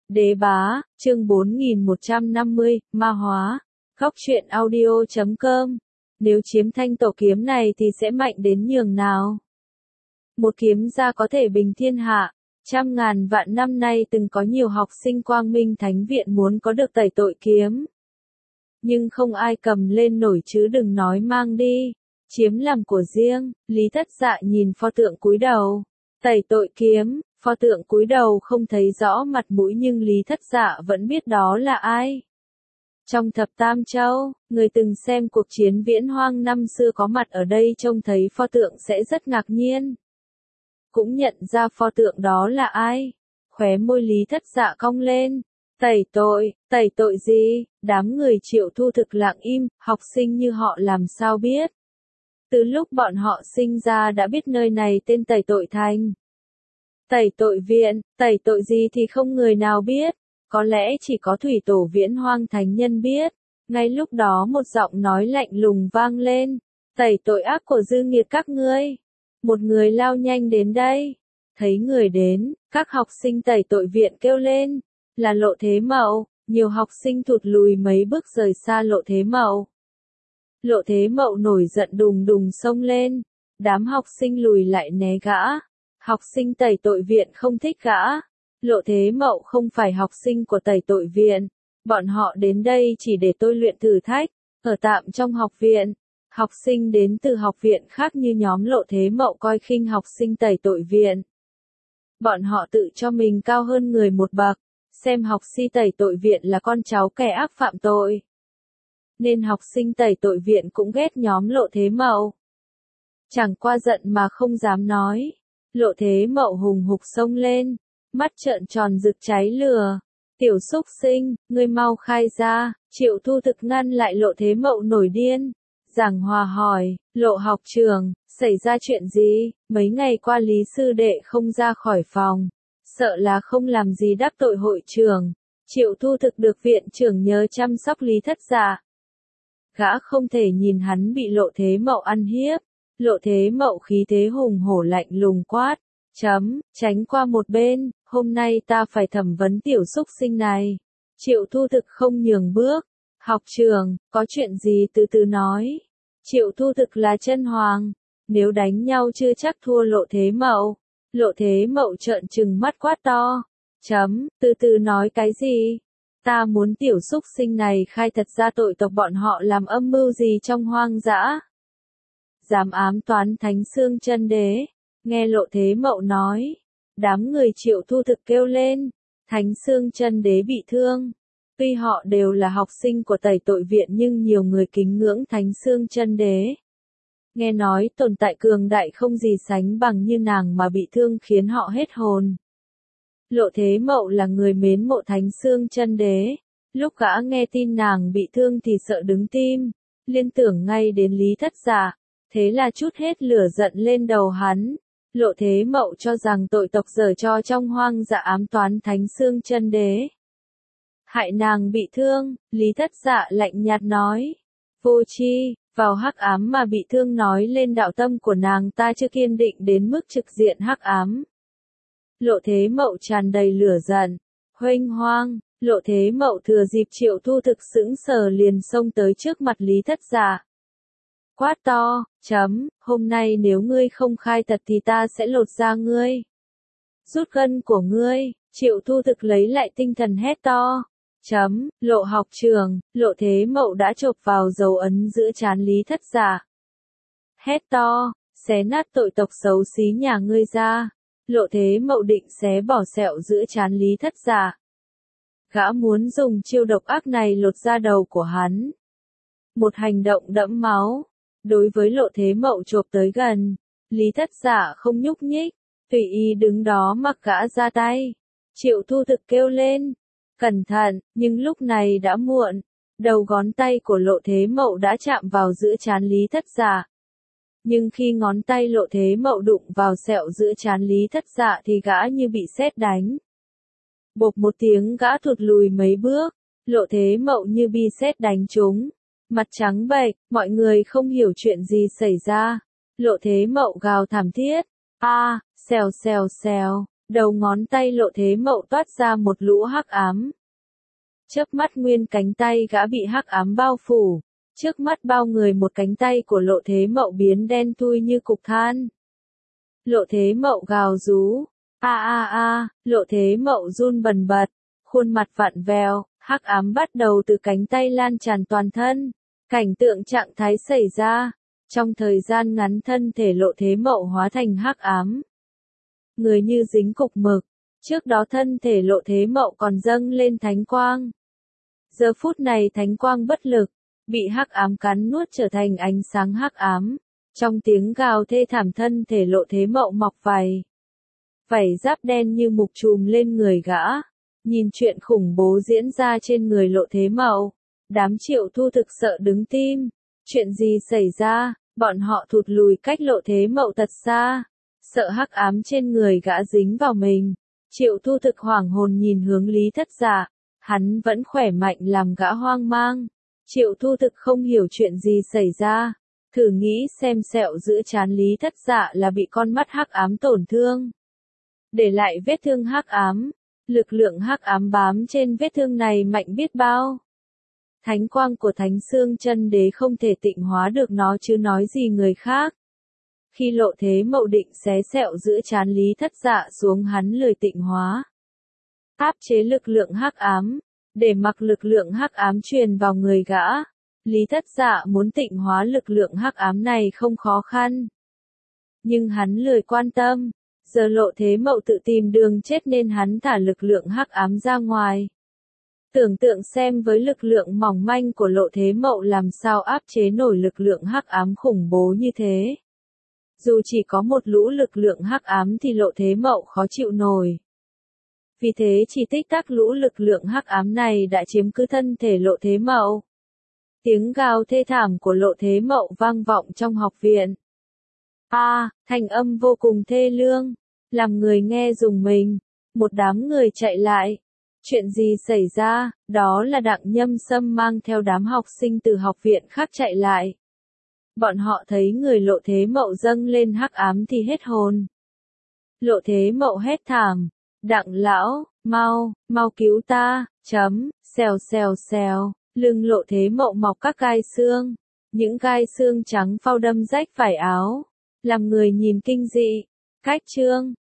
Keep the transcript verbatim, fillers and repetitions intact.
Đế bá, chương bốn nghìn một trăm năm mươi, ma hóa. Góc truyện audio chấm com. Nếu chiếm thanh tổ kiếm này thì sẽ mạnh đến nhường nào? Một kiếm gia có thể bình thiên hạ. Trăm ngàn vạn năm nay từng có nhiều học sinh Quang Minh Thánh Viện muốn có được tẩy tội kiếm. Nhưng không ai cầm lên nổi chứ đừng nói mang đi. Chiếm làm của riêng, Lý Thất Dạ nhìn pho tượng cúi đầu. Tẩy tội kiếm, pho tượng cúi đầu không thấy rõ mặt mũi nhưng Lý Thất Dạ vẫn biết đó là ai. Trong thập tam châu, người từng xem cuộc chiến viễn hoang năm xưa có mặt ở đây trông thấy pho tượng sẽ rất ngạc nhiên. Cũng nhận ra pho tượng đó là ai. Khóe môi Lý Thất Dạ cong lên. Tẩy tội, tẩy tội gì? Đám người Triệu Thu thực lặng im, học sinh như họ làm sao biết. Từ lúc bọn họ sinh ra đã biết nơi này tên Tẩy Tội Thành. Tẩy Tội Viện, tẩy tội gì thì không người nào biết. Có lẽ chỉ có Thủy Tổ Viễn Hoang Thánh Nhân biết. Ngay lúc đó một giọng nói lạnh lùng vang lên. Tẩy tội ác của dư nghiệt các ngươi. Một người lao nhanh đến đây. Thấy người đến, các học sinh Tẩy Tội Viện kêu lên. Là Lộ Thế Mậu. Nhiều học sinh thụt lùi mấy bước rời xa Lộ Thế Mậu. Lộ Thế Mậu nổi giận đùng đùng xông lên. Đám học sinh lùi lại né gã. Học sinh Tẩy Tội Viện không thích gã. Lộ Thế Mậu không phải học sinh của Tẩy Tội Viện. Bọn họ đến đây chỉ để tôi luyện thử thách. Ở tạm trong học viện. Học sinh đến từ học viện khác như nhóm Lộ Thế Mậu coi khinh học sinh Tẩy Tội Viện. Bọn họ tự cho mình cao hơn người một bậc. Xem học sinh Tẩy Tội Viện là con cháu kẻ ác phạm tội. Nên học sinh Tẩy Tội Viện cũng ghét nhóm Lộ Thế Mậu. Chẳng qua giận mà không dám nói. Lộ Thế Mậu hùng hục xông lên, mắt trợn tròn rực cháy lửa. Tiểu xúc sinh, ngươi mau khai ra. Triệu Thu thực ngăn lại Lộ Thế Mậu nổi điên. Giảng hòa hỏi, Lộ học trường, xảy ra chuyện gì? Mấy ngày qua Lý sư đệ không ra khỏi phòng. Sợ là không làm gì đắc tội hội trường. Triệu Thu thực được viện trưởng nhớ chăm sóc Lý Thất Dạ. Gã không thể nhìn hắn bị Lộ Thế Mậu ăn hiếp. Lộ Thế Mậu khí thế hùng hổ lạnh lùng quát. Chấm, tránh qua một bên, hôm nay ta phải thẩm vấn tiểu xúc sinh này. Triệu Thu thực không nhường bước. Học trường, có chuyện gì từ từ nói. Triệu Thu thực là chân hoàng. Nếu đánh nhau chưa chắc thua Lộ Thế Mậu. Lộ Thế Mậu trợn trừng mắt quát to. Chấm, từ từ nói cái gì? Ta muốn tiểu xúc sinh này khai thật ra tội tộc bọn họ làm âm mưu gì trong hoang dã. Dám ám toán Thánh Xương Chân Đế. Nghe Lộ Thế Mậu nói. Đám người Triệu Thu thực kêu lên. Thánh Xương Chân Đế bị thương. Tuy họ đều là học sinh của Tẩy Tội Viện nhưng nhiều người kính ngưỡng Thánh Xương Chân Đế. Nghe nói tồn tại cường đại không gì sánh bằng như nàng mà bị thương khiến họ hết hồn. Lộ Thế Mậu là người mến mộ Thánh Xương Chân Đế. Lúc gã nghe tin nàng bị thương thì sợ đứng tim. Liên tưởng ngay đến Lý Thất Dạ. Thế là trút hết lửa giận lên đầu hắn. Lộ Thế Mậu cho rằng tội tộc giở cho trong hoang dã ám toán Thánh Xương Chân Đế. Hại nàng bị thương, Lý Thất Dạ lạnh nhạt nói. Vô tri, vào hắc ám mà bị thương nói lên đạo tâm của nàng ta chưa kiên định đến mức trực diện hắc ám. Lộ Thế Mậu tràn đầy lửa giận. Huênh hoang, Lộ Thế Mậu thừa dịp Triệu Thu thực sững sờ liền xông tới trước mặt Lý Thất Dạ. Quát to, chấm, hôm nay nếu ngươi không khai thật thì ta sẽ lột da ngươi. Rút gân của ngươi. Triệu Thu thực lấy lại tinh thần hét to. Chấm, Lộ học trường, Lộ Thế Mậu đã chộp vào dấu ấn giữa trán Lý Thất Dạ. Hét to, xé nát tội tộc xấu xí nhà ngươi ra. Lộ Thế Mậu định xé bỏ sẹo giữa trán Lý Thất Dạ. Gã muốn dùng chiêu độc ác này lột da đầu của hắn. Một hành động đẫm máu. Đối với Lộ Thế Mậu chộp tới gần, Lý Thất Dạ không nhúc nhích, tùy ý đứng đó mặc gã ra tay. Triệu Thu thực kêu lên. Cẩn thận, nhưng lúc này đã muộn. Đầu ngón tay của Lộ Thế Mậu đã chạm vào giữa trán Lý Thất Dạ. Nhưng khi ngón tay Lộ Thế Mậu đụng vào sẹo giữa trán Lý Thất Dạ thì gã như bị sét đánh. Bộp một tiếng gã thụt lùi mấy bước. Lộ Thế Mậu như bị sét đánh trúng. Mặt trắng bệch, mọi người không hiểu chuyện gì xảy ra. Lộ Thế Mậu gào thảm thiết. A, à, xèo xèo xèo. Đầu ngón tay Lộ Thế Mậu toát ra một lũ hắc ám. Chớp mắt nguyên cánh tay gã bị hắc ám bao phủ, trước mắt bao người một cánh tay của Lộ Thế Mậu biến đen thui như cục than. Lộ Thế Mậu gào rú, a a a, Lộ Thế Mậu run bần bật, khuôn mặt vặn vẹo, hắc ám bắt đầu từ cánh tay lan tràn toàn thân. Cảnh tượng trạng thái xảy ra, trong thời gian ngắn thân thể Lộ Thế Mậu hóa thành hắc ám. Người như dính cục mực, trước đó thân thể Lộ Thế Mậu còn dâng lên thánh quang. Giờ phút này thánh quang bất lực, bị hắc ám cắn nuốt trở thành ánh sáng hắc ám. Trong tiếng gào thê thảm thân thể Lộ Thế Mậu mọc vảy. Vảy giáp đen như mục trùm lên người gã. Nhìn chuyện khủng bố diễn ra trên người Lộ Thế Mậu, đám Triệu Thu thực sợ đứng tim. Chuyện gì xảy ra? Bọn họ thụt lùi cách Lộ Thế Mậu thật xa. Sợ hắc ám trên người gã dính vào mình. Triệu Thu thực hoảng hồn nhìn hướng Lý Thất Dạ. Hắn vẫn khỏe mạnh làm gã hoang mang. Triệu Thu thực không hiểu chuyện gì xảy ra. Thử nghĩ xem sẹo giữa trán Lý Thất Dạ là bị con mắt hắc ám tổn thương. Để lại vết thương hắc ám. Lực lượng hắc ám bám trên vết thương này mạnh biết bao. Thánh quang của Thánh Xương Chân Đế không thể tịnh hóa được nó chứ nói gì người khác. Khi Lộ Thế Mậu định xé sẹo giữa trán Lý Thất Dạ xuống hắn lười tịnh hóa. Áp chế lực lượng hắc ám, để mặc lực lượng hắc ám truyền vào người gã. Lý Thất Dạ muốn tịnh hóa lực lượng hắc ám này không khó khăn. Nhưng hắn lười quan tâm. Giờ Lộ Thế Mậu tự tìm đường chết nên hắn thả lực lượng hắc ám ra ngoài. Tưởng tượng xem với lực lượng mỏng manh của Lộ Thế Mậu làm sao áp chế nổi lực lượng hắc ám khủng bố như thế. Dù chỉ có một lũ lực lượng hắc ám thì Lộ Thế Mậu khó chịu nổi. Vì thế chỉ tích tắc lũ lực lượng hắc ám này đã chiếm cứ thân thể Lộ Thế Mậu. Tiếng gào thê thảm của Lộ Thế Mậu vang vọng trong học viện. A, à, thanh âm vô cùng thê lương, làm người nghe rùng mình. Một đám người chạy lại. Chuyện gì xảy ra? Đó là Đặng Nhâm Sâm mang theo đám học sinh từ học viện khác chạy lại. Bọn họ thấy người Lộ Thế Mậu dâng lên hắc ám thì hết hồn. Lộ Thế Mậu hét thảm, Đặng lão, mau, mau cứu ta, chấm, xèo xèo xèo, lưng Lộ Thế Mậu mọc các gai xương, những gai xương trắng phau đâm rách vải áo, làm người nhìn kinh dị. Cách chương